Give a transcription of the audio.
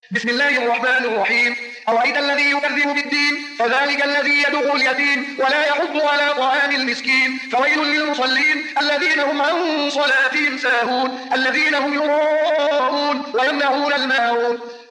بسم الله الرحمن الرحيم. أرأيت الذي يكذب بالدين فذلك الذي يدعو اليتيم ولا يحض على طعام المسكين فويل للمصلين الذين هم عن صلاتهم ساهون الذين هم يراءون ويمنعون الماعون